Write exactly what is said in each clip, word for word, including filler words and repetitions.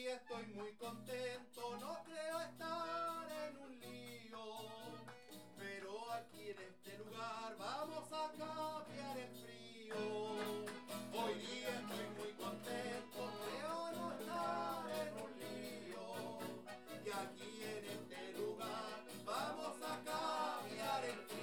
día estoy muy contento, no creo estar en un lío, pero aquí en este lugar vamos a cambiar el frío. Hoy día estoy muy contento, creo no estar en un lío, y aquí en este lugar vamos a cambiar el frío.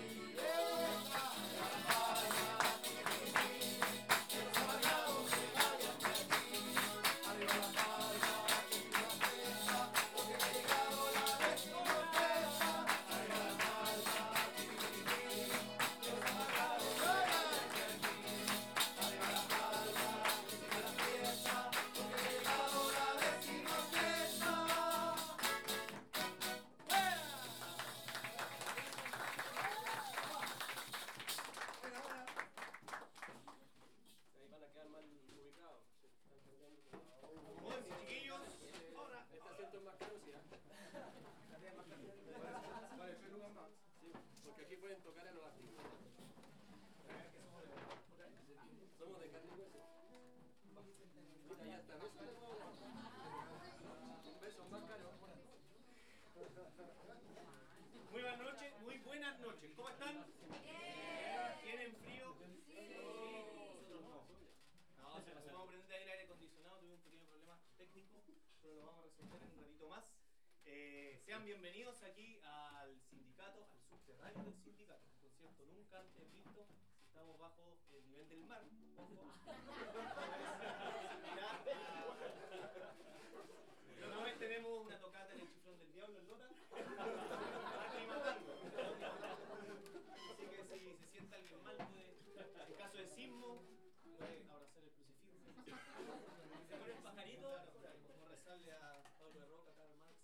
Porque aquí pueden tocar a los artistas. Somos de carne y hueso. Mira, ya está. Un beso más caro. Muy buenas noches, muy buenas noches. ¿Cómo están? ¿Tienen frío? Sí. Nosotros no. No, se nos vamos a prender el aire acondicionado. Tuvimos un pequeño problema técnico, pero lo vamos a resolver en un ratito más. Eh, sean bienvenidos aquí al sindicato, al subterráneo del sindicato, un concierto nunca antes visto. Estamos bajo el nivel del mar, ojo. Pero una vez tenemos una tocata en el Chiflón del Diablo en Lota. Así que si se siente alguien mal, puede, en caso de sismo, puede abrazar el crucifijo. Se pone el pajarito, como rezarle a Pablo de Roca, Karl Marx.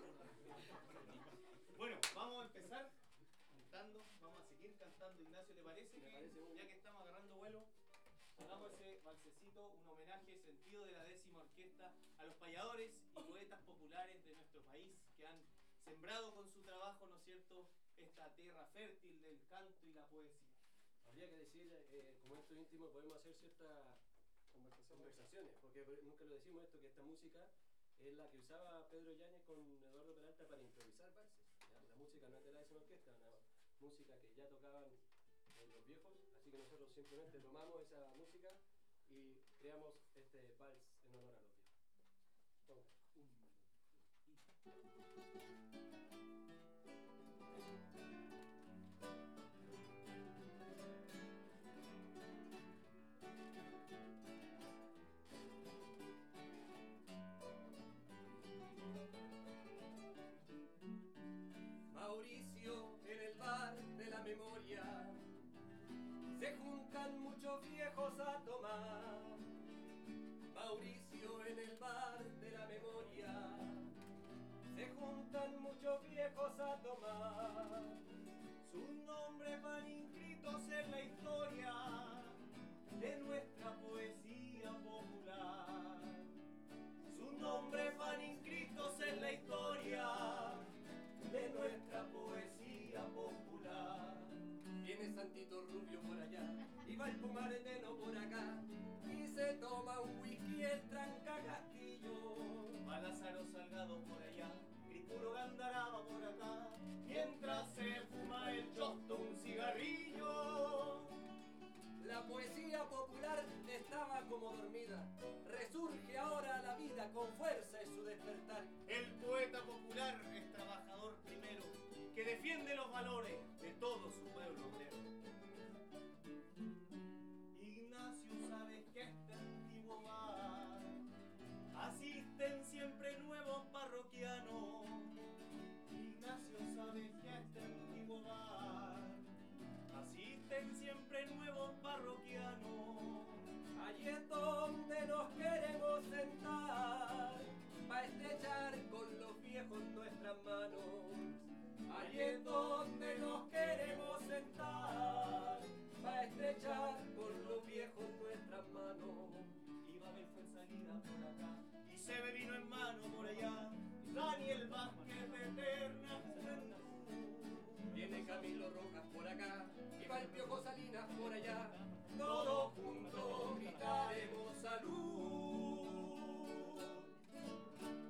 Bueno, vamos a empezar cantando, vamos a seguir cantando. Ignacio, ¿te parece que ya que estamos agarrando vuelo, hagamos ese valsecito, un homenaje sentido de la décima orquesta a los payadores y poetas populares de nuestro país que han sembrado con su trabajo, ¿no es cierto?, esta tierra fértil del canto y la poesía. Habría que decir, eh, como esto íntimo, podemos hacer ciertas conversaciones, porque nunca lo decimos esto, que esta música es la que usaba Pedro Yáñez con Eduardo Peralta para improvisar valses. ¿Ya? La música no es de la décima orquesta, una música que ya tocaban eh, los viejos, así que nosotros simplemente tomamos esa música y creamos este vals en honor a los viejos. Toma. Un Mauricio, en el bar de la memoria se juntan muchos viejos a tomar. Mauricio, en el bar de la memoria se juntan muchos viejos a tomar. Sus nombres van inscritos en la historia de nuestra poesía popular. Sus nombres van inscritos en la historia de nuestra poesía popular. Viene Santito Rubio por allá y va el Pumareteno por acá y se toma un whisky el Trancagastillo. Va Lázaro Salgado por allá, Crispulo Gandaraba por acá, mientras se fuma el chosto un cigarrillo. La poesía popular estaba como dormida, resurge ahora a la vida con fuerza en su despertar. El poeta popular es trabajador primero, que defiende los valores de todo su pueblo obrero. Ignacio, sabes que este antiguo bar asisten siempre nuevos parroquianos. Ignacio, sabes que este antiguo bar asisten siempre nuevos parroquianos. Allí es donde nos queremos sentar, pa' estrechar con los viejos nuestras manos. Allí es donde nos queremos sentar, pa' estrechar con los viejos nuestras manos. Y Babel fue en salida por acá, y se ve vino en mano por allá, Daniel Vázquez de eterna juventud. Viene Camilo Rojas por acá y va el Piojo Salinas por allá. Todos juntos gritaremos salud.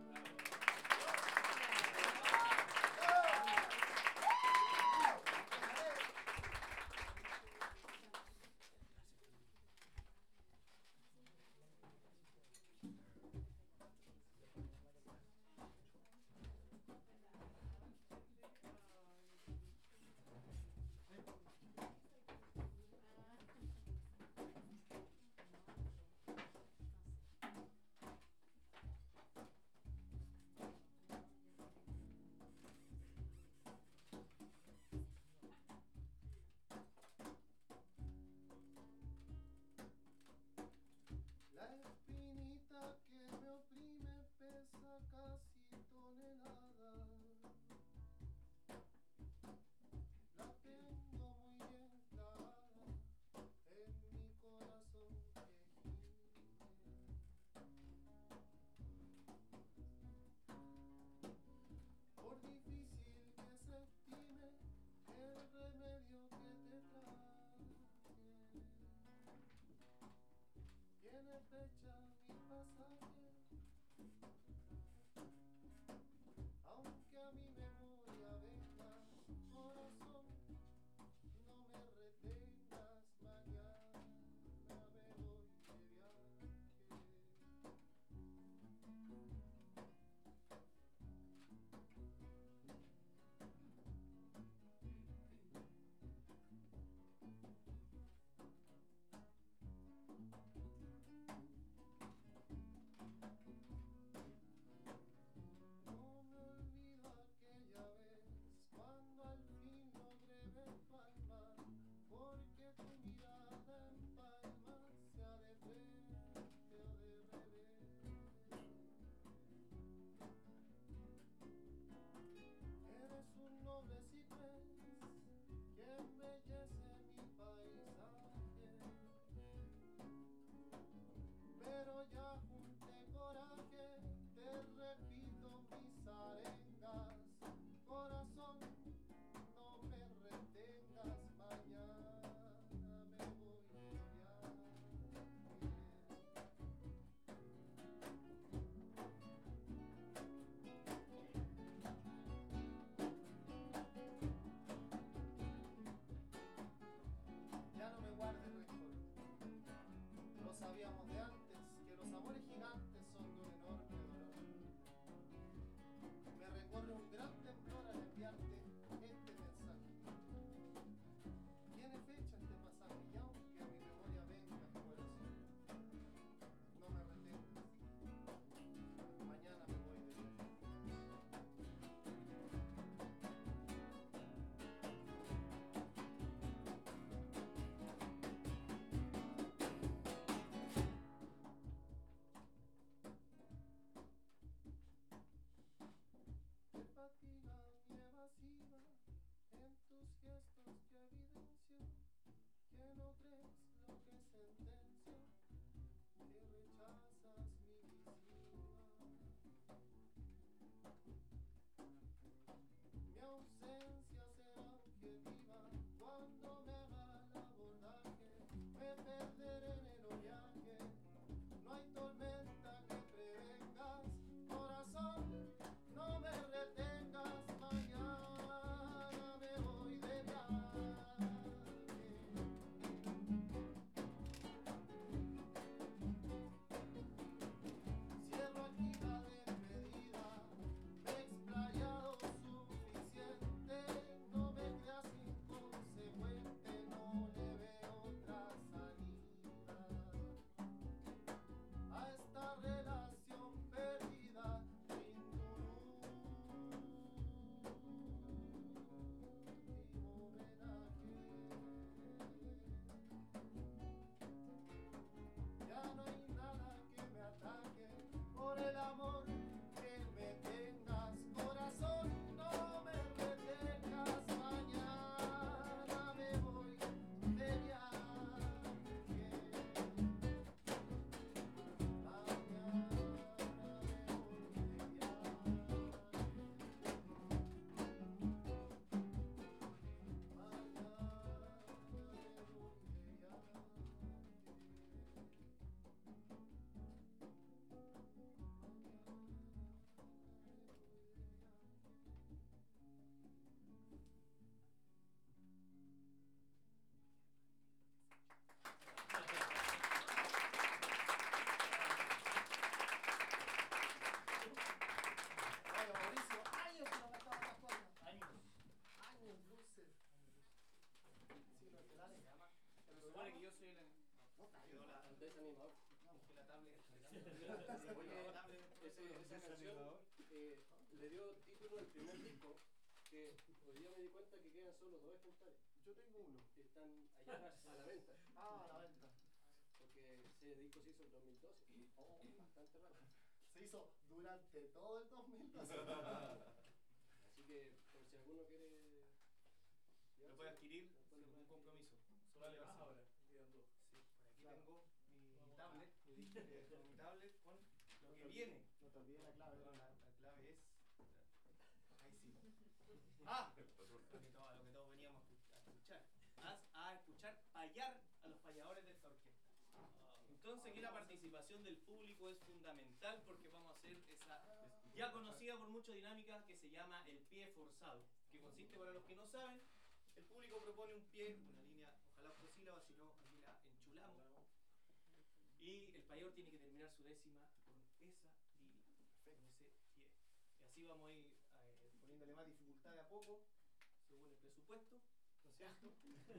le dio título al primer disco, que hoy día me di cuenta que quedan solo dos ejemplares. Yo tengo uno. Están allá atrás, a la venta. Ah, a la venta. Porque ese disco se hizo en dos mil doce. Oh. Bastante rápido. Se hizo durante todo el dos mil doce. Así que, por si alguno quiere... Lo puede adquirir sin ningún compromiso. Solo le vas ahora. Quedan dos. Sí, por aquí Claro. tengo mi tablet, mi, disco, eh, con mi tablet con lo que viene. No te olvides la clave. No, la, la clave es. Ahí sí. Ah, lo que todos, lo que todos veníamos a escuchar. A, a escuchar payar a los payadores de esta orquesta. Entonces aquí la participación del público es fundamental porque vamos a hacer esa ya conocida por muchos dinámica que se llama el pie forzado, que consiste, para los que no saben, el público propone un pie, una línea, ojalá octosílaba, si no aquí la enchulamos, y el payador tiene que terminar su décima con esa línea, con ese pie. Y así vamos a ir eh, poniéndole más dificultad de a poco, según el presupuesto, ¿no es cierto?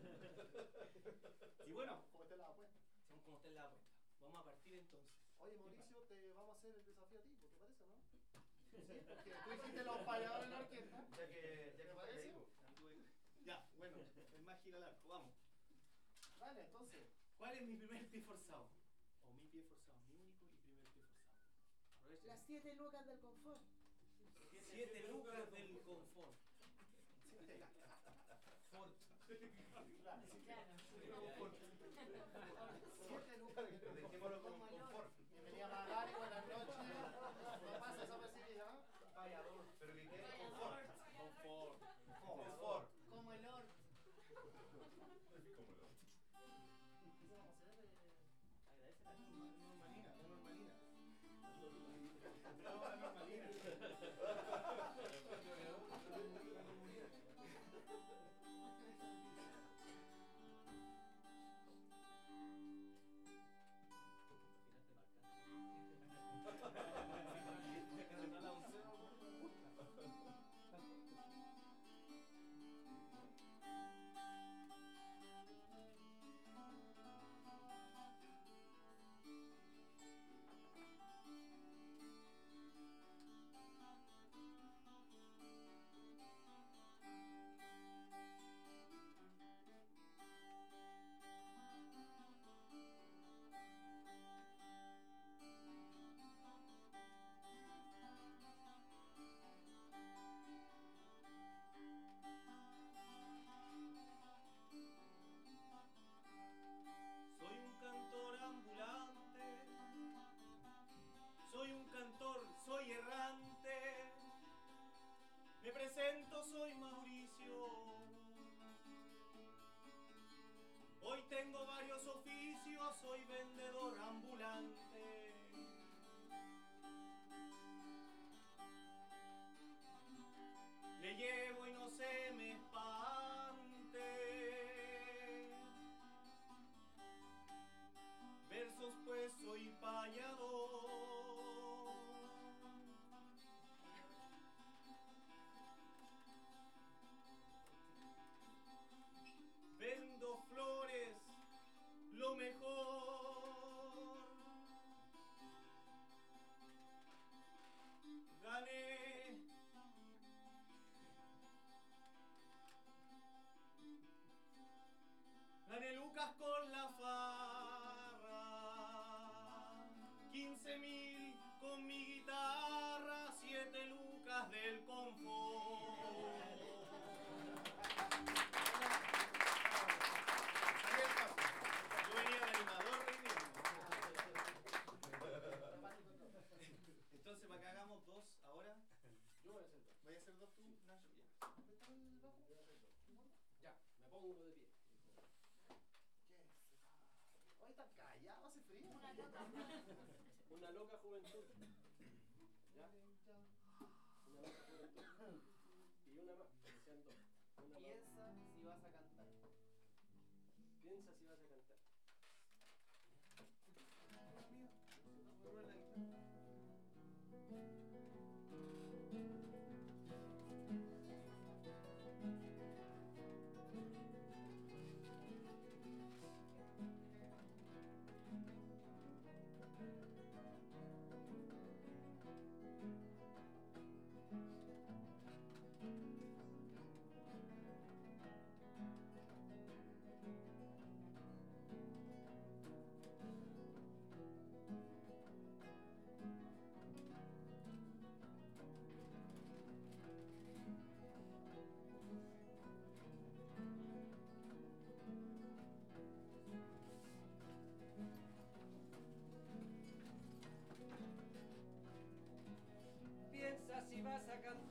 Y bueno, ¿Cómo te la apuesta? según como usted la apuesta. Vamos a partir entonces. Oye, Mauricio, te vamos a hacer el desafío a ti, ¿te parece, no? Sí, porque tú hiciste los payadores en la orquesta. Ya que, ya ¿Te que parece? anduve- Ya, bueno, el más gira al arco, vamos. Dale, entonces. ¿Cuál es mi primer pie forzado? O mi pie forzado, mi único y primer pie forzado. Aprovechen. Las siete lucas del confort. Siete lucas del confort. Ford. Claro. Siete lucas. Dejémoslo con confort. Bienvenida Magari, buenas noches. No pasa desapercibida. Payador. Pero que quede confort. Confort. Confort. Como el orto. Agradece la normalina, la normalina. No, la normalina. Soy un cantor ambulante, soy un cantor, soy errante, me presento, soy Mauricio. Hoy tengo varios oficios, soy vendedor ambulante. Le llevo y no se me espante versos, pues soy payador. Vendo flores, lo mejor. Gané Gané lucas con la farra, quince mil con mi guitarra, siete lucas del confort. Yo venía de animador hoy mismo. Entonces, para que hagamos dos ahora. Yo voy a hacer dos. ¿Voy a hacer dos tú, Nacho? Ya. Ya, me pongo de pie. Hoy está callado, hace frío. Una loca. Una loca juventud. ¿Ya? Una loca juventud. Y una más, que sean dos. Una más. Piensa si vas a cantar. Piensa si vas a cantar. Toma la guitarra.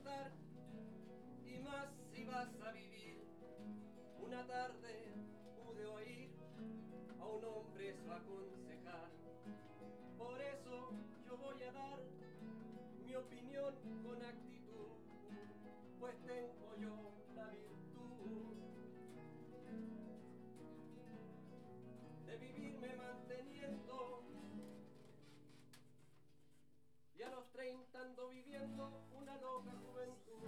estar, y más si vas a vivir. Una tarde pude oír a un hombre eso aconsejar. Por eso yo voy a dar mi opinión con actitud, pues tengo yo la virtud de vivirme manteniendo, y a los treinta ando viviendo una loca juventud.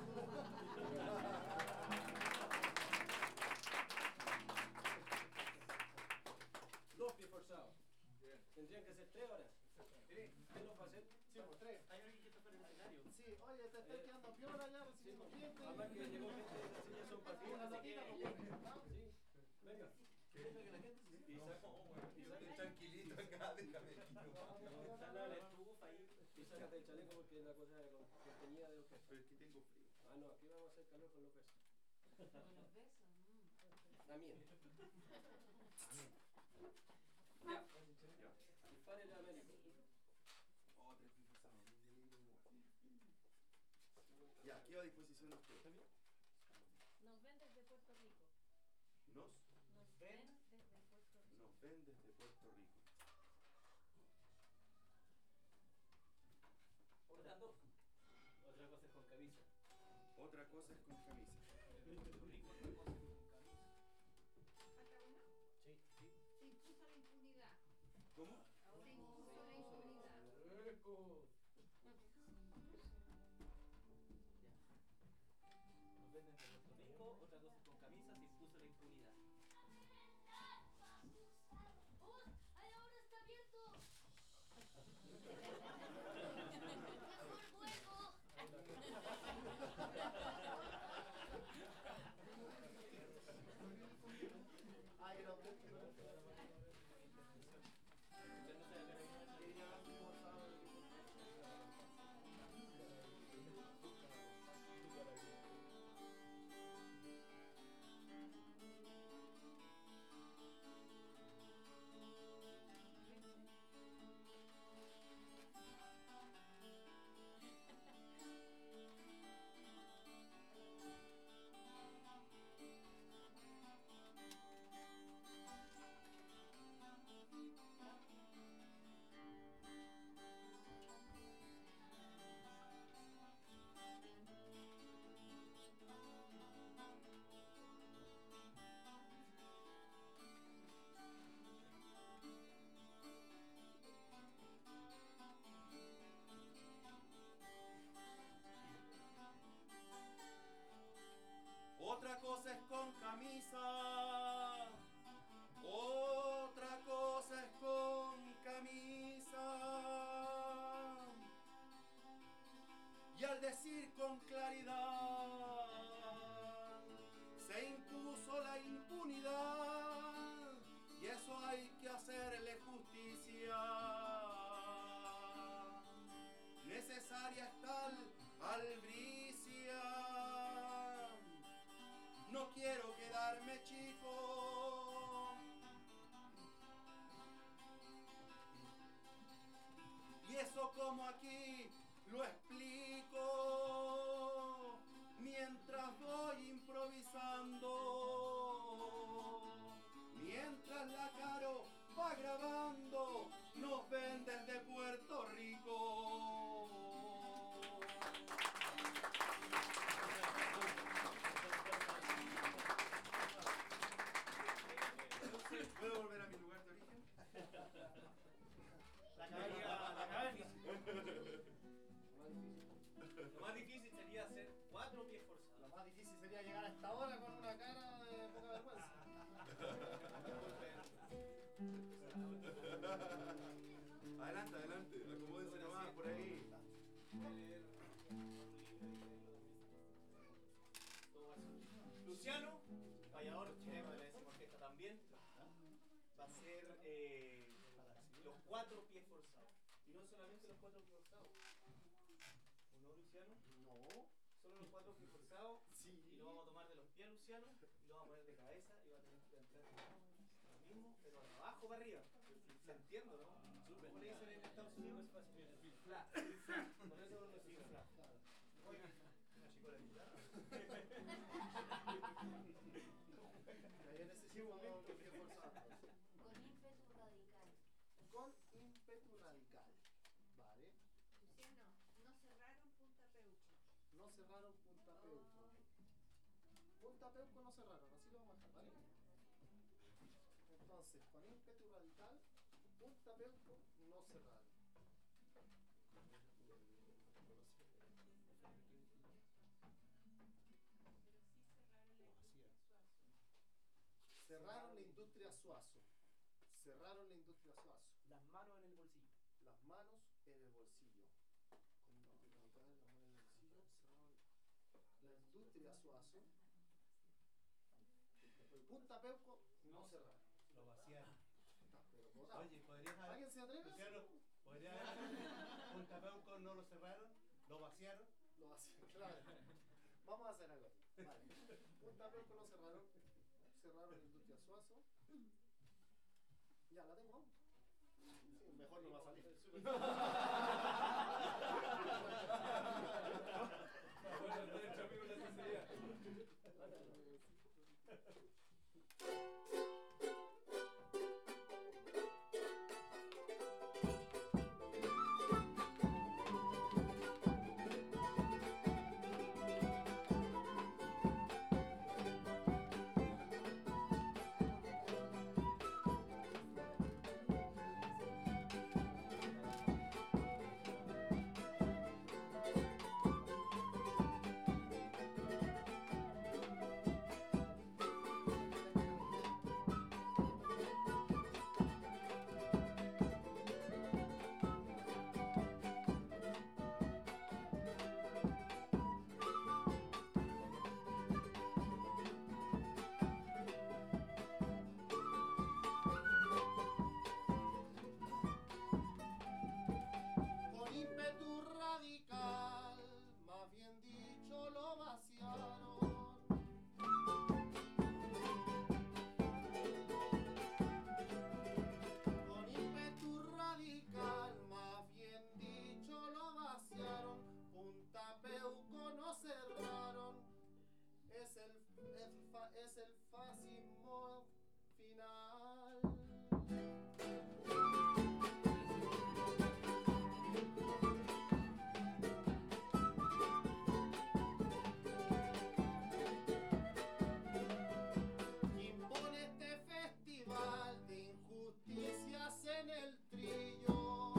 Dos pies forzados. Tendrían que ser tres horas. ¿Quién los va a hacer? Sí, por tres. Hay alguien que está fuera del escenario. Sí, oye, te estoy quedando piola ya, recibiendo gente. Además que llegó gente de las sillas son partidas, Una así que notita, ya. pues, ¿no? Sí, venga. Deja que la gente se Y saca- y saca- Tranquilito acá, déjame. Está la estufa ahí. y sácate el chaleco porque es la cosa de con- que teñida de los Pero es que tengo frío. Ah, no, aquí vamos a hacer calor con los besos. Con los besos. mm. También. Ya. Dispárele a Américo. Oh, tres pisados. Ya, quedo a disposición de ustedes. Nos ven desde Puerto Rico. Nos, Nos ven desde Puerto Rico. nos ven desde Puerto Rico. Otras dos. Otra cosa es con camisa. Otra cosa es con camisa. Puerto Rico, otra cosa es con camisa. ¿Falta uno? Sí, sí. Se impuso la impunidad. ¿Cómo? Se impuso la impunidad. Eco. Nos ven desde Puerto Rico, otra cosa es con camisa, se impuso la impunidad. ¡Ay, ahora está abierto! ¡Mejor vuelvo! Ay, no, Otra cosa es con camisa. Otra cosa es con camisa. Y al decir con claridad, se impuso la impunidad. Y eso hay que hacerle justicia. Necesaria es tal albricia. No quiero quedarme chico. Y eso como aquí lo explico mientras voy improvisando. Mientras la Caro va grabando, nos ven desde Puerto Rico. ¿Puedo volver a mi lugar de origen? La cabeza, la cabeza. Más difícil. Lo más difícil sería hacer cuatro pies forzados. lo más difícil sería llegar a esta hora con una cara de poca vergüenza. Adelante, adelante, acomódense nomás por ahí. Luciano, vallador chileno de la décima orquesta también, va a ser eh, los cuatro pies forzados. Y no solamente los cuatro pies forzados. ¿O no, Luciano? No. Solo los cuatro pies forzados. Sí. Y lo vamos a tomar de los pies a Luciano y lo vamos a poner de cabeza y va a tener que entrar lo mismo, pero de abajo para arriba. ¿Se entiende, no? ¿Cómo le dicen en Estados Unidos? Es fácil. Flat. Por eso lo decimos flat. Muy bien. con ímpetu radical. Vale. Luciano, no cerraron Punta Peuco. No cerraron Punta Peuco. Punta Peuco no cerraron, así lo vamos a dejar, ¿vale? Entonces, con ímpetu radical, Punta Peuco no cerraron. Cerraron la industria Suazo. Cerraron la industria Suazo. Las manos en el bolsillo. Las manos en el bolsillo. Con ímpetu radical, las manos en el bolsillo. Cerraron la industria Suazo. Punta Peuco no cerraron. Lo vaciaron. Está, pero botado. Oye, ¿podrías haber... ¿Alguien se atreve? Luciano, ¿podría haber... Punta Peuco no lo cerraron? ¿Lo vaciaron? Lo hacen, claro. Vamos a hacer algo. Vale. Punta Peuco no cerraron. Cerraron la industria Suazo. Ya, la tengo. Sí, mejor no va a salir. Bueno, derecho amigo la sinceridad. Con ímpetu radical, más bien dicho, lo vaciaron. Con ímpetu radical, más bien dicho, lo vaciaron. Punta Peuco no cerraron. Es el, el fa- es el fascismo final. Impone este festival de injusticias en el trillo.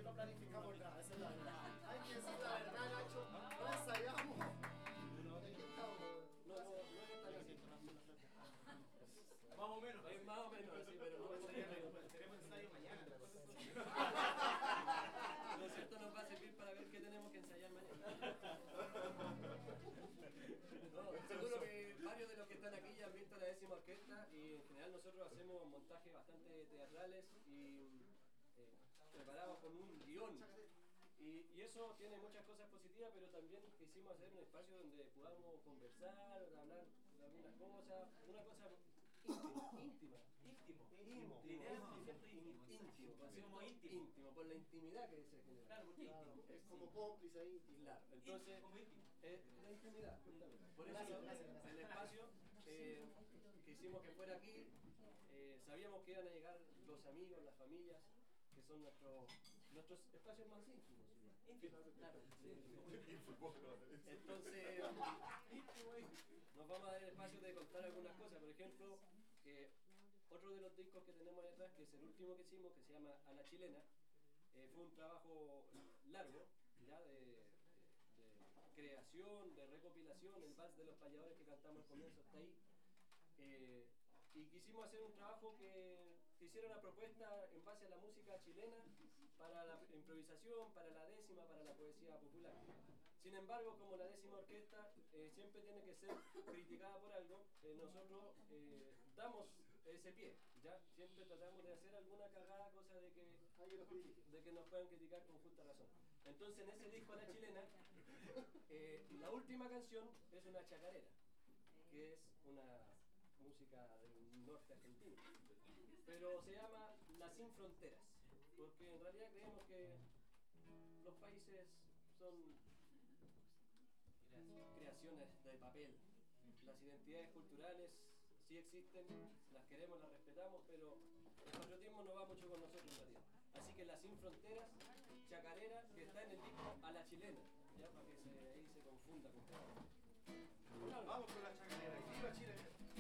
que no planificamos nada, esa es la verdad. Hay que decir la verdad, Nacho. No ensayamos. Aquí estamos. No, no, no es tan así. Más o menos. Es más o menos así, pero no es Tenemos ensayo mañana. Lo cierto nos va a servir para ver qué tenemos que ensayar mañana. No, seguro que varios de los que están aquí ya han visto la décima orquesta y en general nosotros hacemos montajes bastante teatrales y eh, preparados con un guión. Y, y eso tiene muchas cosas positivas, pero también quisimos hacer un espacio donde podamos conversar, hablar de algunas cosas, una cosa íntima, íntima. Íntimo. Íntimo, Lineal, íntimo, concepto íntimo. íntimo, Como concepto íntimo. íntimo, por la intimidad que se genera. Claro, porque Claro, íntimo. es como cómplice íntimo. Claro, entonces, Como íntimo. eh, la intimidad, justamente. Por eso Gracias, gracias, gracias. el espacio eh, quisimos que fuera aquí, eh, sabíamos que iban a llegar los amigos, las familias, que son nuestros nuestros espacios más íntimos. Íntimo, claro. Entonces, nos vamos a dar el espacio de contar algunas cosas. Por ejemplo, que otro de los discos que tenemos ahí atrás, que es el último que hicimos, que se llama A la Chilena, eh, fue un trabajo largo, ya de, de, de creación, de recopilación, el vals de los payadores que cantamos al comienzo está ahí. Eh, y quisimos hacer un trabajo que, que hiciera una propuesta en base a la música chilena para la improvisación, para la décima, para la poesía popular. Sin embargo, como la décima orquesta eh, siempre tiene que ser criticada por algo, eh, nosotros eh, damos ese pie, ¿ya? Siempre tratamos de hacer alguna cagada, cosa de que, de que nos puedan criticar con justa razón. Entonces, en ese disco La Chilena, eh, la última canción es una chacarera, que es una música del norte argentino, pero se llama La Sin Fronteras, porque en realidad creemos que los países son creaciones de papel. Las identidades culturales sí existen, las queremos, las respetamos, pero el patriotismo no va mucho con nosotros en realidad. Así que La Sin Fronteras, chacarera, que está en el disco A la Chilena, ya para que se, ahí se confunda con todo. Vamos con la chacarera. Y viva Chile.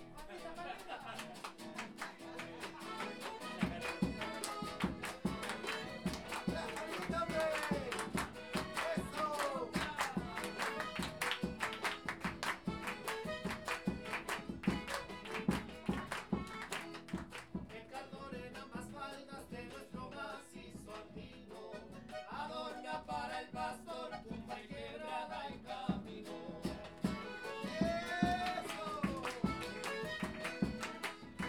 El cardón en ambas faldas de nuestro macizo andino adorna para el pastor tumba y quebrada y camino. ¡Eso!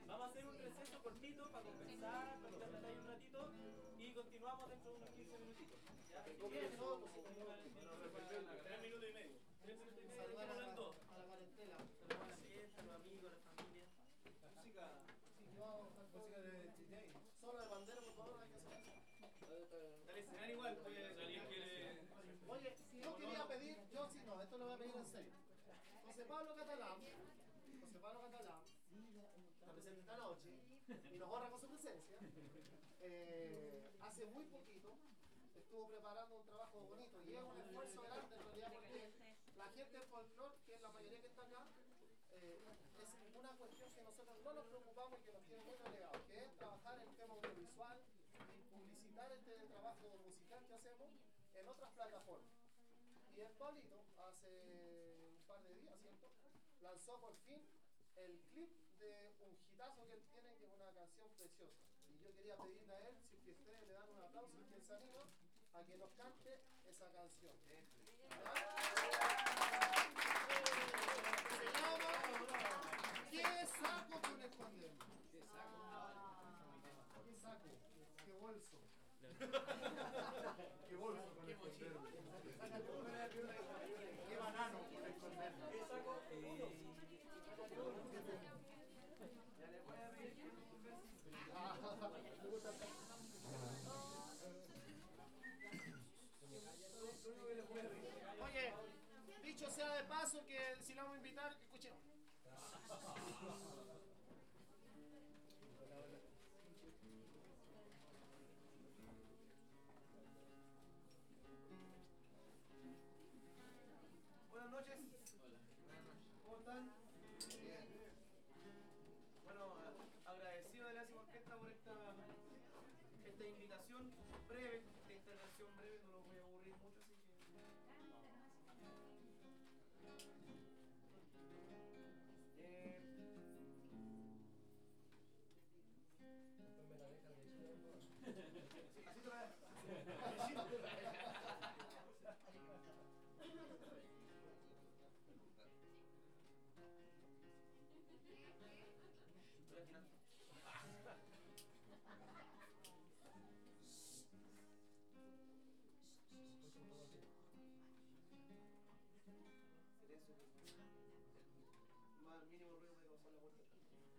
Vamos a hacer un receso cortito para conversar, para tirar la talla un ratito y continuamos dentro de unos quince minutitos. ¿Ya? Tres minutos y medio. Tres minutos y medio. Saludar a la, Hablando. a la parentela. A la gente, a los amigos, a la familia. Música, sí, que vamos a música de D J. Solo de bandera, por favor, hay que hacer eso. Dale, escenario igual, pues si alguien quiere. Oye, yo quería pedir, yo sí, no, esto lo voy a pedir en serio. José Pablo Catalán, José Pablo Catalán, está presente esta noche y nos honra con su presencia. Eh, hace muy poquito estuvo preparando un trabajo bonito y es un esfuerzo grande en realidad porque la gente del folclore, que es la mayoría que está acá, eh, es una cuestión que nosotros no nos preocupamos y que nos tiene muy relegado, que es trabajar el tema audiovisual y publicitar este trabajo musical que hacemos en otras plataformas. Y el Pablito, hace un par de días, ¿cierto?, lanzó por fin el clip de un hitazo que él tiene, que es una canción preciosa. Y yo quería pedirle a él, si es que ustedes le dan un aplauso y que se anima a que nos cante esa canción. ¿Ya? Se llama ¿Qué saco con esconderme? ¿Qué saco? ¿Qué saco? ¿Qué bolso? ¿Qué bolso con esconderme? ¿Qué banano con esconderme? ¿Qué saco? Ya le voy a pedir Oye, dicho sea de paso que si la vamos a invitar, escuchemos. Buenas noches. ¿Cómo están? Bien. Bueno, agradecido de la Décima Orquesta por esta, esta invitación breve, esta intervención breve, no los voy a aburrir mucho, así que... Eh... Después me la dejan de decir. Así te la mínimo ruido de causar la puerta.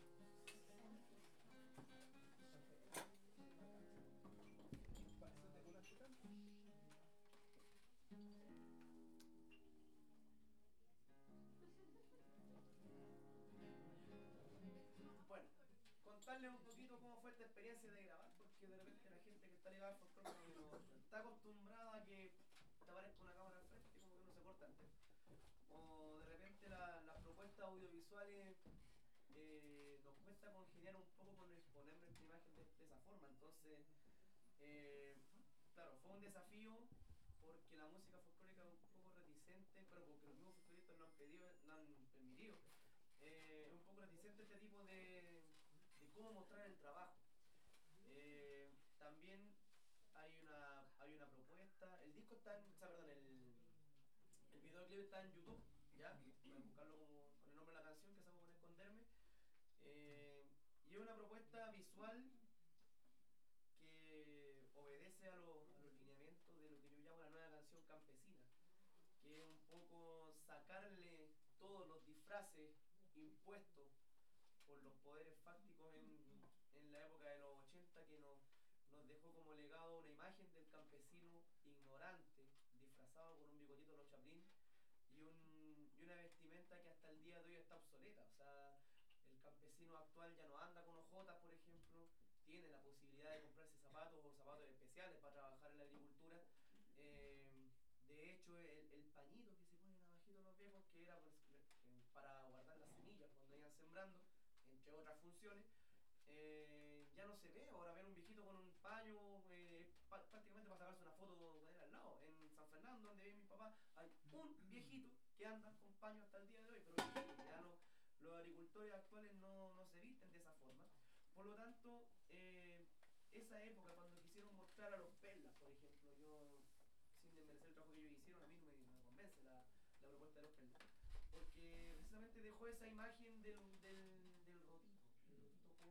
Bueno, contarles un poquito cómo fue esta experiencia de grabar, porque de repente la gente que está ligada al folclore no está acostumbrada a que te aparezca una cámara al frente y como que uno se corta antes. O de repente la, las propuestas audiovisuales eh, nos cuesta congeniar un poco con exponer nuestra imagen de, de esa forma. Entonces, eh, claro, fue un desafío porque la música folclórica es un poco reticente, pero porque los mismos folcloristas no han pedido, no han permitido, eh, es un poco reticente este tipo de, de cómo mostrar el trabajo. Eh, también hay una, hay una propuesta, el disco está en, o sea, perdón, el, el videoclip está en YouTube, ya, pueden buscarlo como, con el nombre de la canción que se llama Con Esconderme, eh, y es una propuesta visual que obedece a, lo, a los lineamientos de lo que yo llamo la nueva canción campesina, que es un poco sacarle todos los disfraces impuestos por los poderes fácticos en, en la época de los ochenta, que nos, nos dejó como legado una imagen del campesino ignorante, disfrazado con un bigotito de los Chaplin y, un, y una vestimenta que hasta el día de hoy está obsoleta. O sea, el campesino actual ya no anda con ojotas, por ejemplo, tiene la posibilidad de comprarse zapatos o zapatos especiales para trabajar en la agricultura. Eh, de hecho, el, el pañito que se ponen abajito los viejos, que era pues, para guardar las semillas cuando iban sembrando, entre otras funciones, eh, ya no se ve. Ahora ver un viejito con un paño eh, prácticamente para sacarse una foto con él al lado. En San Fernando, donde vive mi papá, hay un viejito que anda con paño hasta el día de hoy, pero ya no, los agricultores actuales no, no se visten de esa forma. Por lo tanto, eh, esa época cuando quisieron mostrar a los perlas, por ejemplo, yo, sin desmerecer el trabajo que ellos hicieron, a mí no me, me convence la, la propuesta de los perlas, porque precisamente dejó esa imagen del, del, del rotito, el rotito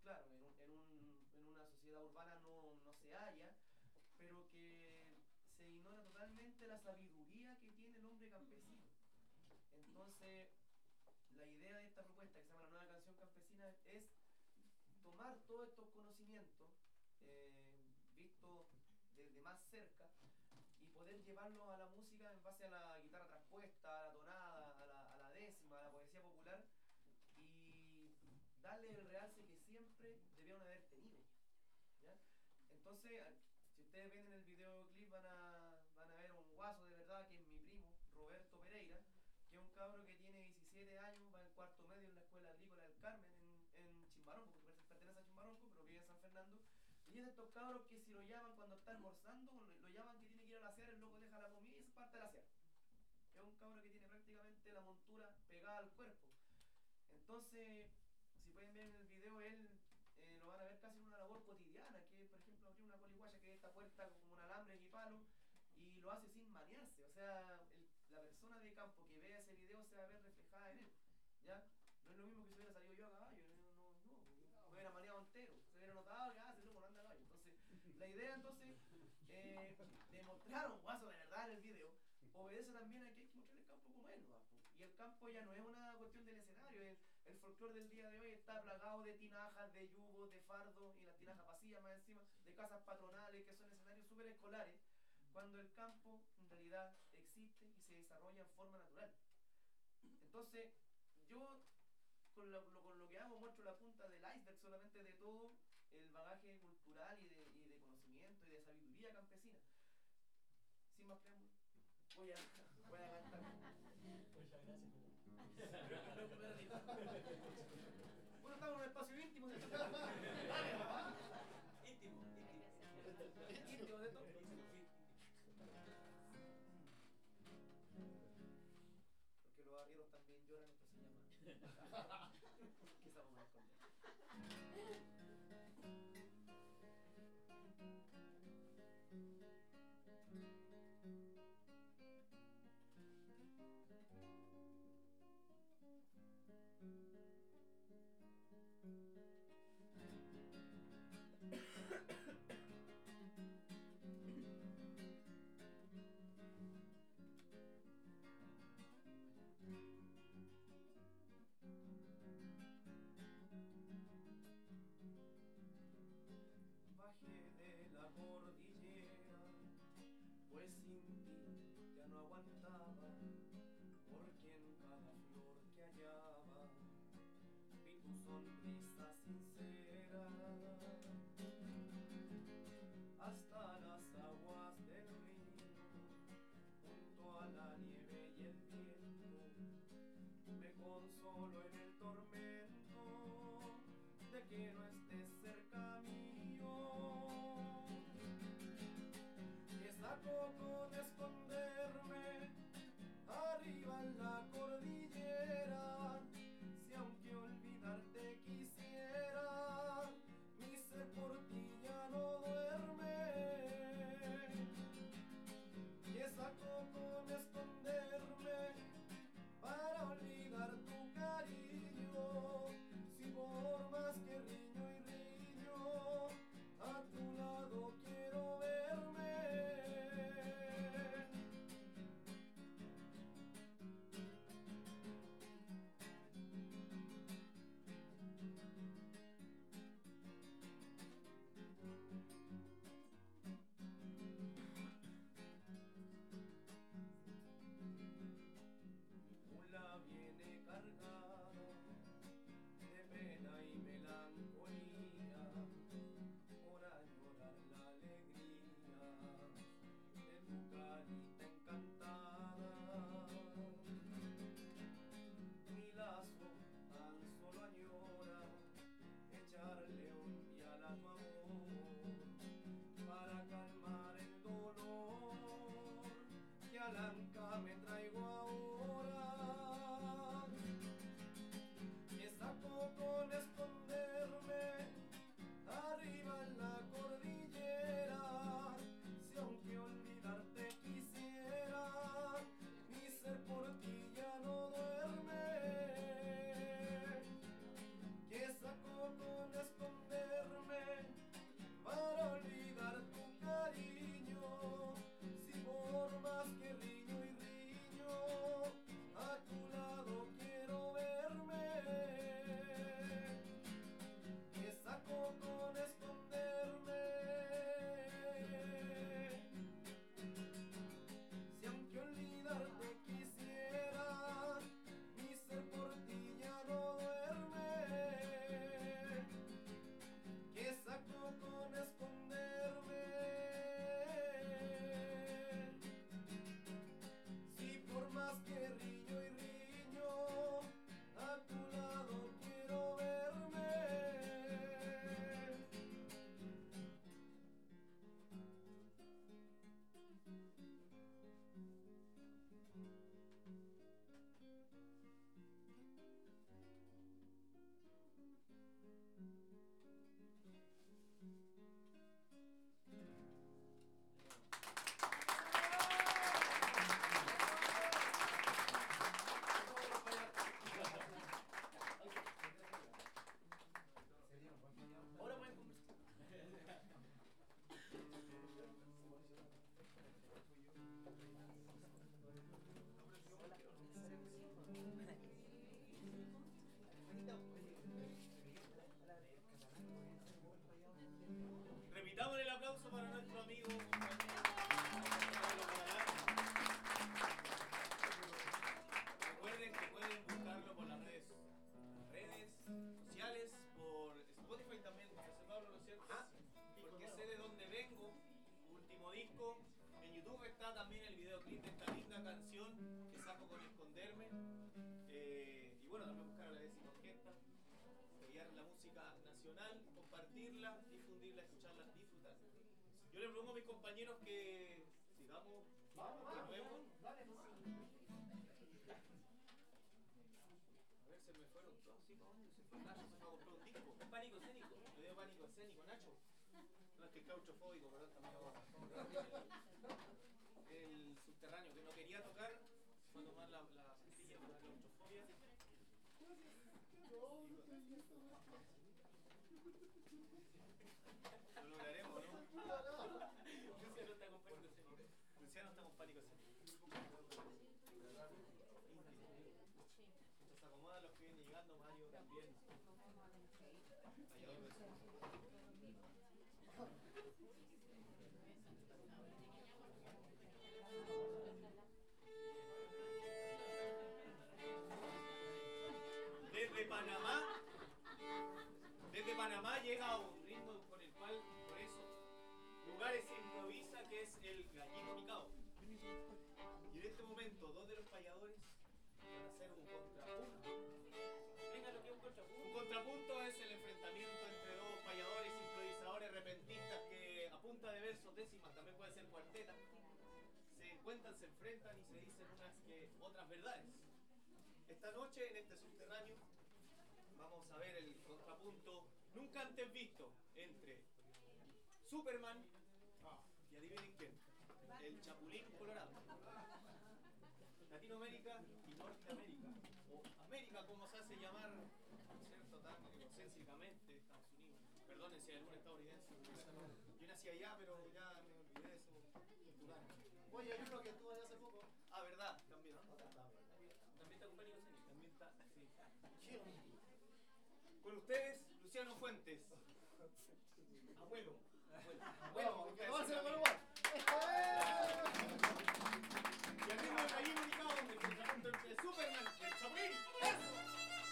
claro, en, un, en, un, en una sociedad urbana no, no se halla, pero que se ignora totalmente la sabiduría que tiene el hombre campesino. Entonces, la idea de esta propuesta que se llama La Nueva Canción Campesina es tomar todos estos conocimientos eh, vistos desde más cerca y poder llevarlos a la música en base a la guitarra traspuesta, a la tonada, a la, a la décima, a la poesía popular, y darle el realce que siempre debieron haber tenido, ¿ya? Entonces, si ustedes ven en el videoclip van a, van a ver un guaso de verdad que es mi primo, Roberto Pereira, que es un cabro que tiene diecisiete años, va en cuarto medio en la Escuela Agrícola del Carmen en, en Chimbaronco, porque pertenece a Chimbaronco, pero vive en San Fernando. Y es de estos cabros que si lo llaman cuando está almorzando, lo, lo llaman que tiene que ir a lasear, el loco deja la comida y se parte a lasear. Es un cabro que tiene prácticamente la montura pegada al cuerpo. Entonces, si pueden ver en el video, él eh, lo van a ver casi en una labor cotidiana, que es, por ejemplo, abrir una coliguaya que es esta puerta como un alambre y palo, y lo hace sin manearse. O sea, el, la persona de campo que vea ese video se va a ver reflejada en él, ¿ya? No es lo mismo que si hubiera salido yo a caballo, no, no, no, me hubiera maneado entero, se hubiera notado que ah, ese loco no anda a caballo. Entonces, la idea entonces eh, de mostrar a un guaso de verdad en el video obedece también a que hay que mostrar el campo como es, ¿no? Y el campo ya no es una cuestión del escenario, el, el folclore del día de hoy está plagado de tinajas, de yugos, de fardos, y las tinajas vacías más encima, de casas patronales que son escenarios súper escolares, cuando el campo en realidad existe y se desarrolla en forma natural. Entonces, yo con lo, lo, con lo que hago muestro la punta del iceberg solamente de todo el bagaje cultural y de, y de conocimiento y de sabiduría campesina. Sin más preámbulos, voy a, voy a cantar. Muchas gracias. Bueno, estamos en un espacio íntimo. De dale, papá. Íntimo, íntimo. Íntimo de todo. Porque los arrieros también lloran, esto se llama. Quizá vamos a esconder. Bajé de la cordillera, pues sin ti ya no aguantaba, porque en cada flor que hallaba vi tu sonrisa sincera. Hasta las aguas del río, junto a la nieve y el viento, me consolo en el tormento de que no estés cerca mío. Que saco con esconderme arriba en la cordillera, si aunque olvidarte quisiera, mi ser por ti ya no duerme. Que saco con esconderme para olvidar tu cariño, si por más que riño y último disco. En YouTube está también el videoclip de esta linda canción que saco con Esconderme. Eh, y bueno, también buscar a la Décima Orquesta, apoyar la música nacional, compartirla, difundirla, escucharla, disfrutar. Yo le propongo a mis compañeros que sigamos de nuevo. A ver, se me fueron todos, ¿sí? ¿Para dónde se fue? Nacho se me va a comprar un disco. Pánico escénico, me dio pánico escénico, Nacho. No es que es claustrofóbico, pero también ahora. El subterráneo que no quería tocar fue a tomar la, la pastilla para la claustrofobia. Lo lograremos, ¿no? Luciano está con pánico escénico. Luciano está con pánico escénico. Mientras se acomodan los que vienen llegando, Mario también. Fallador de eso. Desde Panamá, desde Panamá llega un ritmo con el cual, por eso, lugares se improvisa, que es el gallito picado. Y en este momento, dos de los payadores van a hacer un contrapunto. Venga, lo que es un contrapunto. Un contrapunto es el enfrentamiento entre dos payadores, improvisadores, repentistas que a punta de versos, décimas, también puede ser cuarteta, se encuentran, se enfrentan y se dicen unas que otras verdades. Esta noche en este subterráneo vamos a ver el contrapunto nunca antes visto entre Superman y adivinen quién, el Chapulín Colorado. Latinoamérica y Norteamérica, o América como se hace llamar, ¿cierto? Tan egocéntricamente, Estados Unidos. Perdonen si hay algún estadounidense. Yo nací allá, pero ya me olvidé de eso cultural. Oye, hay uno que estuvo allá hace poco. Ah, ¿verdad? También. También está con pánico escénico. También está, sí. Con ustedes, Luciano Fuentes. Abuelo. Abuelo. Bueno, que ustedes no va a ser son el amigos. ¡Esto es! Y al ritmo del gallito picado, el contrapunto entre Superman y el Chapulín. ¡Eso!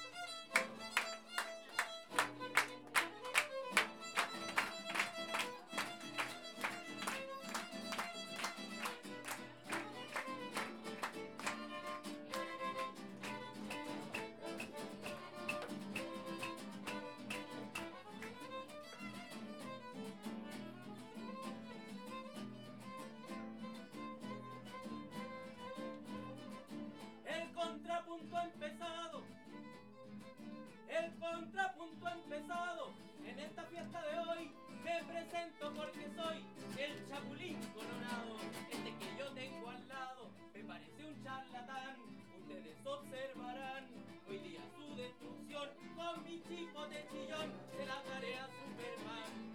El contrapunto ha empezado, el contrapunto ha empezado. En esta fiesta de hoy me presento porque soy el Chapulín Colorado. Este que yo tengo al lado me parece un charlatán. Ustedes observarán hoy día su destrucción. Con mi chicote chillón se la daré a Superman.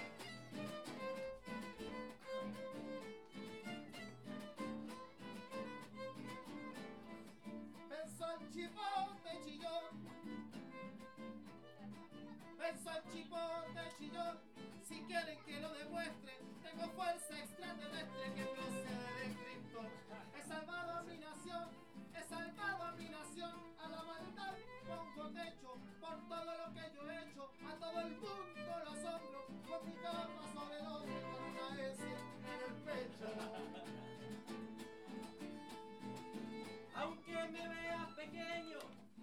Pensó el chipote chillón, pensó el chipote chillón. Si quieren que lo demuestre, tengo fuerza extraterrestre que procede de Krypton. He salvado a mi nación, he salvado a mi nación. A la maldad pongo techo por todo lo que yo he hecho. A todo el mundo lo asombro con mi cama sobre el hombro y con una S en el pecho. Aunque me veas pequeño,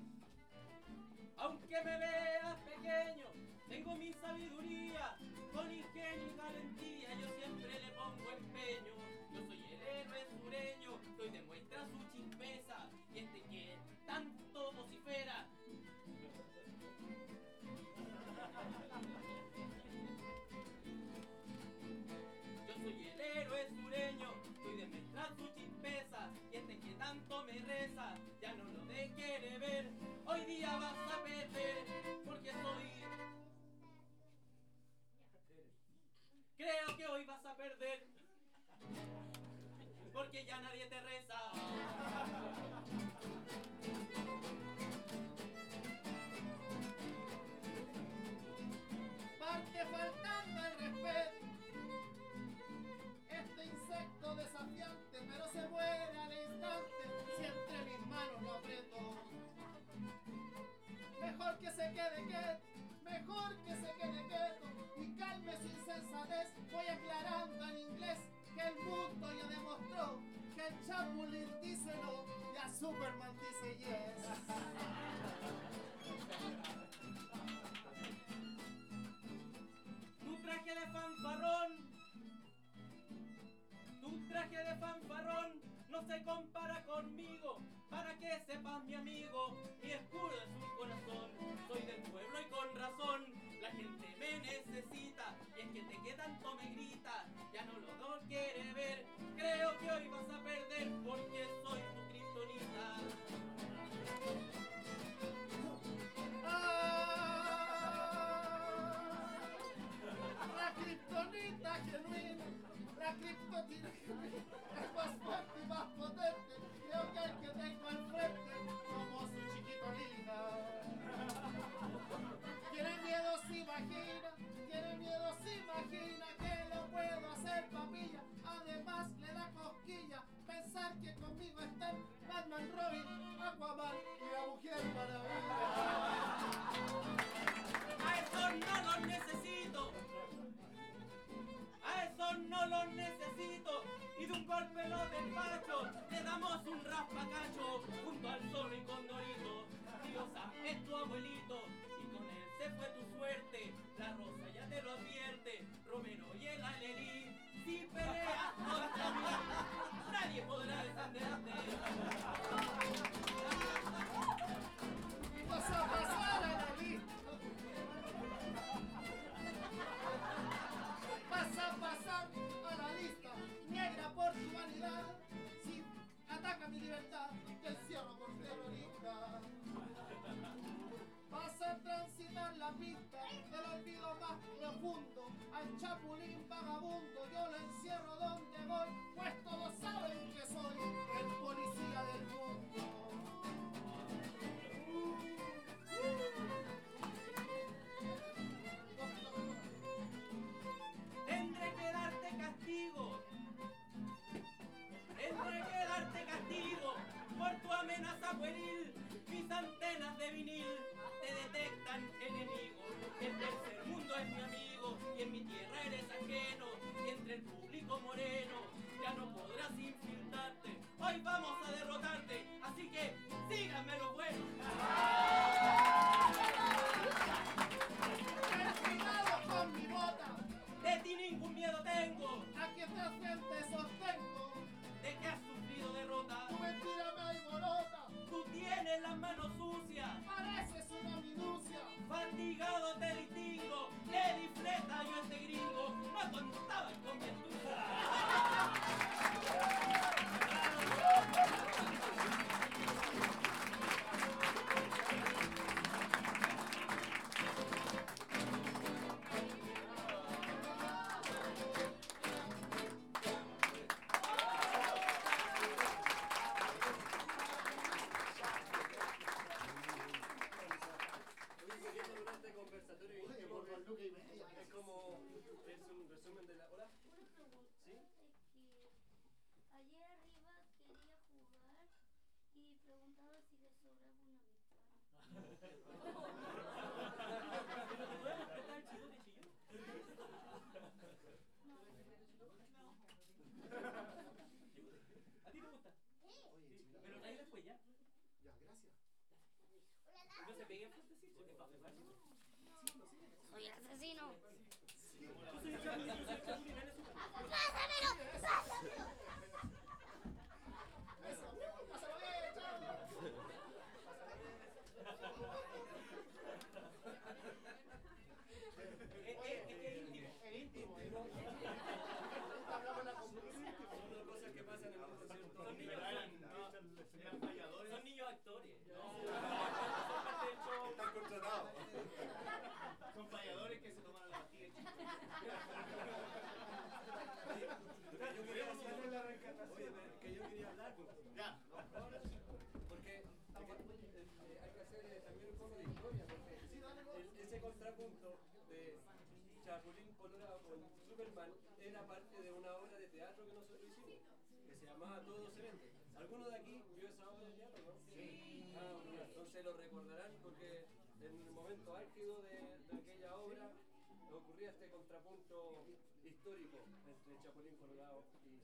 aunque me veas pequeño, tengo mi sabiduría, con ingenio y valentía, yo siempre le pongo empeño. Yo soy el héroe sureño, que hoy demuestra su chispeza, y este que tanto vocifera. Yo soy el héroe sureño, que hoy demuestra su chispeza, y este que tanto me reza, ya no lo de quiere ver. Hoy día vas a perder, porque soy... Creo que hoy vas a perder, porque ya nadie te reza. Parte faltando el respeto, este insecto desafiante, pero se muere al instante si entre mis manos lo aprieto. Mejor que se quede quieto, mejor que se quede quieto y calme su insensatez. Voy aclarando en inglés que el mundo ya demostró que el Chapulín dice no y a Superman dice yes. Tu traje de fanfarrón, tu traje de fanfarrón no se compara conmigo. Para que sepas, mi amigo, mi escudo es un corazón. Soy del pueblo y con razón la gente me necesita. Y es que te que tanto me grita, ya no lo no quiere ver. Creo que hoy vas a perder porque soy tu kriptonita. La kriptonita genuina, la kriptonita genuina es más fuerte y más potente. Creo que el que tengo al frente como su chiquitolina. Tiene miedo, se imagina, tiene miedo, se imagina que lo puedo hacer papilla. Además le da cosquilla pensar que conmigo están Batman, Robin, Aquaman y la Mujer Maravilla. A esos no los necesito, a esos no los necesito. Y de un golpe los despacho, le damos un raspacacho junto al zorro y condorito. Diosa es tu abuelito y con él se fue tu suerte. La rosa ya te lo advierte, Romero y el Alelí. Si peleas contra mí, nadie podrá defenderte. Vas a pasar a la lista. Vas a pasar a la lista negra por tu vanidad. Si ataca mi libertad, te encierro por terrorista. Vas a transitar la pista del olvido más profundo. Al Chapulín vagabundo yo lo encierro donde voy, pues todos saben que soy el policía del mundo. Tendré que darte castigo, tendré que darte castigo por tu amenaza pueril. Mis antenas de vinil te detectan enemigo. El tercer mundo es mi amigo y en mi tierra eres ajeno. Y entre el público moreno ya no podrás infiltrarte. Hoy vamos a derrotarte, así que síganme los buenos. Ten cuidado con mi bota, De ti ningún miedo tengo, aquí te frente sostengo. de que has sufrido derrota. Tu mentira me alborota, Tú tienes las manos sucias, pareces una minucia. fatigado te distingo. Le di fleta yo a este gringo, no contaba con mi astucia. Este conversatorio íntimo que es como es un resumen de la hola. ¿Sí? Que ayer arriba quería jugar y preguntaba si le sobraba una ¿A ti te gusta? Pero ahí después ya. Ya, gracias. No se peguen fuerte, sí, porque es fácil. Soy el asesino. Yo soy el Chapulín, yo soy el Chapulín, él es su- ¡Pásamelo! ¡Pásamelo! Eso, pásalo bien, chao. Es es- es que es íntimo. El íntimo, el íntimo. Hablamos la conclusión. Son dos cosas que pasan en un concierto. Son niños, Eran falladores. son niños actores. No, No. son parte del show. Están contratados. Son falladores que se tomaron la pastilla. Que yo quería decir- Oye, pero que yo quería hablar, pues. Ya. Porque eh, eh, hay que hacer eh, también un poco de historia, porque el- ese contrapunto de Chapulín Colorado con Superman era parte de una obra de teatro que nosotros hicimos, que se llamaba Todo se vende. ¿Alguno de aquí vio esa obra de teatro, no? Sí. Ah, bueno, entonces lo recordarán porque en el momento álgido de, de aquella obra ocurría este contrapunto histórico entre Chapulín Colorado y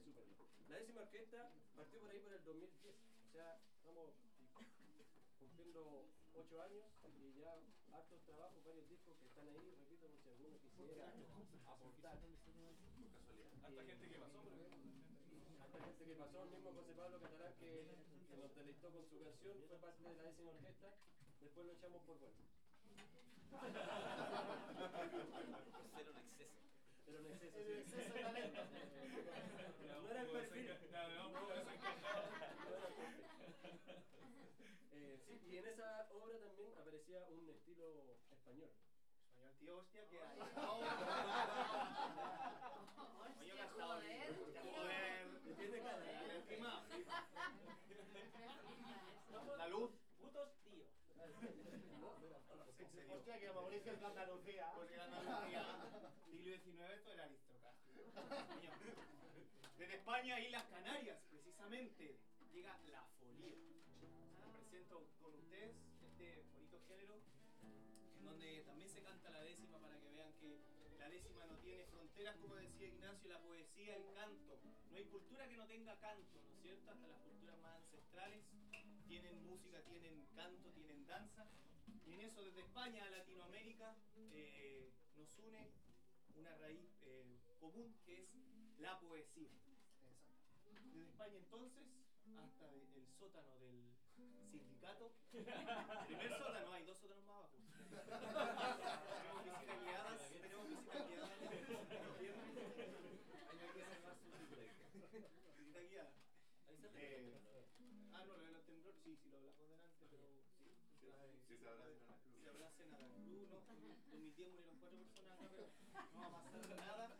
La décima orquesta partió por ahí por el dos mil diez, o sea, estamos cumpliendo ocho años y ya hartos trabajos, varios discos que están ahí, repito, por si alguno quisiera aportar. Por casualidad. Harta gente que pasó por aquí. Harta gente que pasó, el mismo José Pablo Catalán que, que nos deleitó con su canción, fue parte de la décima orquesta, después lo echamos por bueno. Era un exceso. Era un exceso, El exceso de talento. No era el perfil. No, no, eso encajaba. Eh, sí, y en esa obra también aparecía un estilo español. Español, tío, hostia, que hay. Oye, que ha estado bien. Joder. Tiene cara. Encima. La luz. Putos tíos. En serio. Hostia, que Mauricio es de Andalucía. Porque en Andalucía, siglo diecinueve, esto era aristocracia. Coño. Desde España, Islas Canarias, precisamente, llega la folía. Me presento con ustedes este bonito género, en donde también se canta la décima para que vean que la décima no tiene fronteras, como decía Ignacio, la poesía, el canto. No hay cultura que no tenga canto, ¿no es cierto? Hasta las culturas más ancestrales tienen música, tienen canto, tienen danza. Y en eso, desde España a Latinoamérica, eh, nos une una raíz eh, común que es la poesía. Desde España entonces hasta de- el sótano del sindicato. Primer sótano, hay dos sótanos más abajo. Tenemos visitas guiadas, tenemos visitas guiadas. Visita guiada. Eh, ah, no, lo de los temblores, sí, sí lo hablamos delante, pero sí. Sí, se habla de Santa Cruz. Se habla de Nada Cruz, ¿no? En dos mil diez murieron cuatro personas acá, pero no va a pasar nada.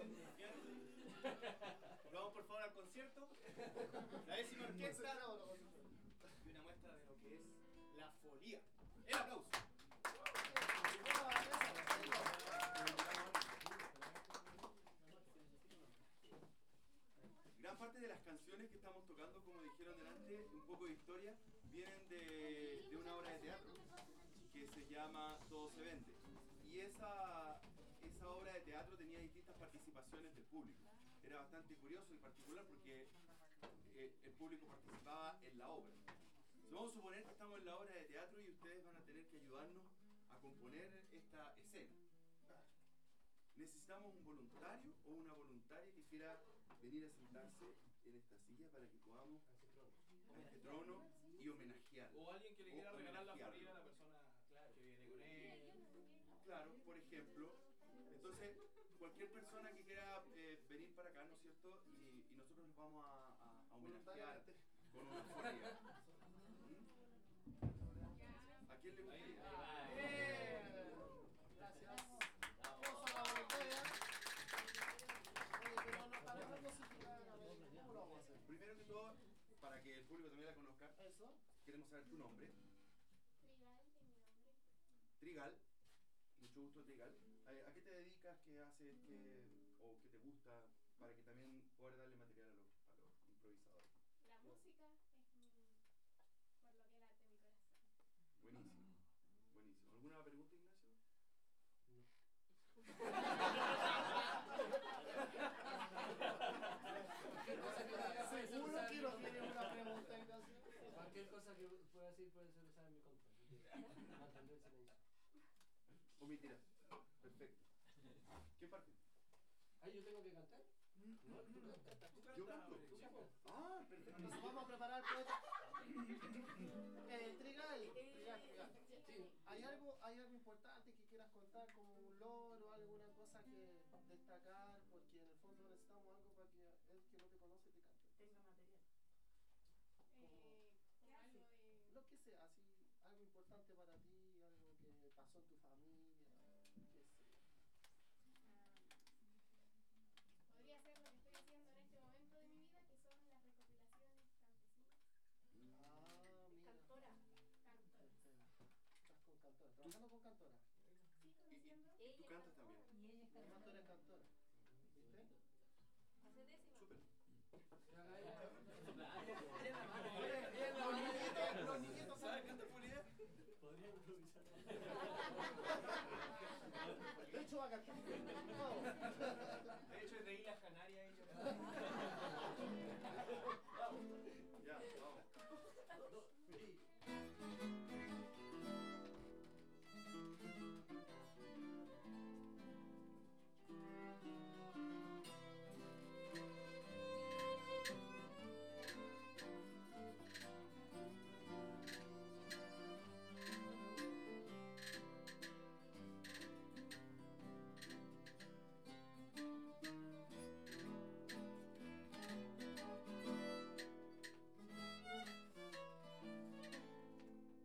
Vamos por favor al concierto. La décima orquesta y una muestra de lo que es la folía. El aplauso. Gran parte de las canciones que estamos tocando, como dijeron delante, un poco de historia, vienen de, de una obra de teatro que se llama Todo se vende. Y esa, esa obra de teatro tenía distintas participaciones del público. Era bastante curioso y particular porque eh, el público participaba en la obra. Entonces, vamos a suponer que estamos en la obra de teatro y ustedes van a tener que ayudarnos a componer esta escena. Necesitamos un voluntario o una voluntaria que quiera venir a sentarse en esta silla para que podamos a este trono y homenajearlo. O alguien que le O quiera regalar la homenajearlo. folía a la persona que viene con él. Claro, por ejemplo. Entonces, cualquier persona que quiera eh, venir para acá, ¿no es cierto? Y, y nosotros los vamos a, a, a homenajear con una folía. ¿Mm? ¿A quién le gustaría? Eh, Gracias. Aplauso a la voluntaria. Oye, pero no, para no dosificar, a ver, ¿cómo lo vamos a hacer? Primero que todo, para que el público también la conozca, Eso. queremos saber tu nombre. Trigal, que mi nombre. Trigal, mucho gusto Trigal. ¿A qué te dedicas? ¿Qué haces? ¿Qué, o qué te gusta? Para que también poder darle material a los, a los improvisadores. La música es mi, por lo que late mi corazón. Buenísimo, buenísimo. ¿Alguna pregunta, Ignacio? Seguro que no tiene una pregunta, Ignacio. Cualquier cosa que pueda decir puede ser usada en mi contra. Mantendré el silencio. Omitirás. Perfecto. ¿Qué parte? Ah, ¿yo tengo que cantar? No, tú cantas. Yo canto. Ah, perfecto. Nos vamos a preparar, pues. Eh, Trigal, Trigal, Trigal. Sí. ¿Hay algo, ¿Hay algo importante que quieras contar, como un logro, alguna cosa que destacar? Porque en el fondo necesitamos algo para que el que no te conoce te cante. Tenga material. Eh, algo de... Lo que sea, así, algo importante para ti, algo que pasó en tu familia, qué sé yo. Podría ser lo que estoy haciendo en este momento de mi vida, que son las recopilaciones campesinas. Ah, mira. Cantora. Cantora. Estás con cantora, trabajando con cantora. Sí, conociendo. ¿Tú cantas también? Y ella está Además tú eres cantora. ¿Viste? hace décima. Súper. Los niñitos, los niñitos ¿Sabes saben. cantar folía? Podría improvisar. De hecho va a cantar. No.